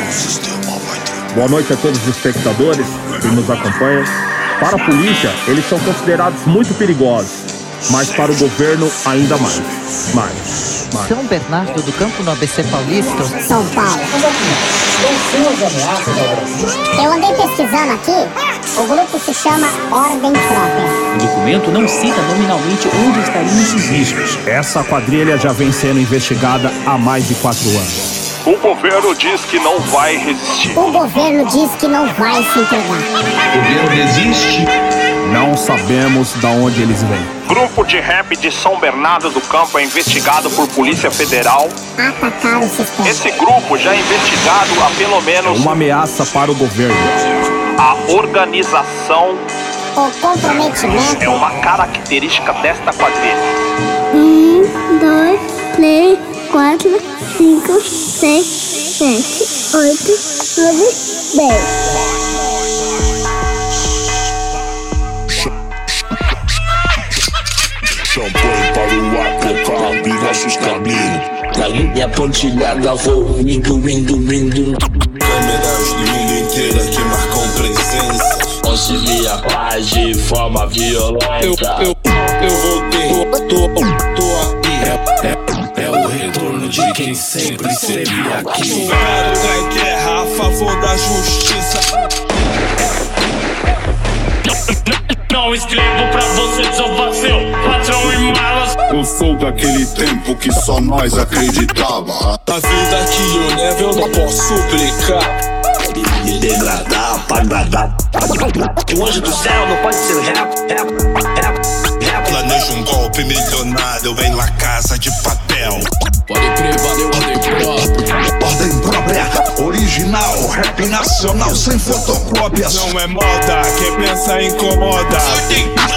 Boa noite a todos os espectadores que nos acompanham. Para a polícia, eles são considerados muito perigosos, mas para o governo ainda mais. São Bernardo do Campo, no ABC Paulista. São Paulo. Eu andei pesquisando aqui. O grupo se chama Ordem Própria. O documento não cita nominalmente onde estariam esses riscos. Essa quadrilha já vem sendo investigada há mais de 4 anos. O governo diz que não vai resistir. O governo diz que não vai se entregar. O governo resiste. Não sabemos de onde eles vêm. Grupo de rap de São Bernardo do Campo é investigado por Polícia Federal. Atacar o sistema. Esse grupo já é investigado há pelo menos... Uma ameaça para o governo. A organização... O comprometimento... é uma característica desta quadrilha. 1, 2, 3, 4, 5, 6, 7, 8, 9, 10. Champanhe para o apocalipse, nossos caminhos. Na linha pontilhada vou indo. Câmeras do mundo inteiro que marcam presença. Auxilia a paz de forma violenta. Eu voltei, tô aqui. É o retorno de quem sempre esteve aqui. Quero em guerra a favor da justiça. Não escrevo pra você desovar seu patrão em malas. Eu sou daquele tempo que só nós acreditava. A vida que eu levo eu não posso brincar. Me degradar, agradar. O anjo do céu não pode ser rap. Planejo um golpe milionário em La Casa de Papel. Pode crer, valeu, ordem própria. Ordem própria, original, rap nacional sem fotocópias. Não é moda, quem pensa incomoda.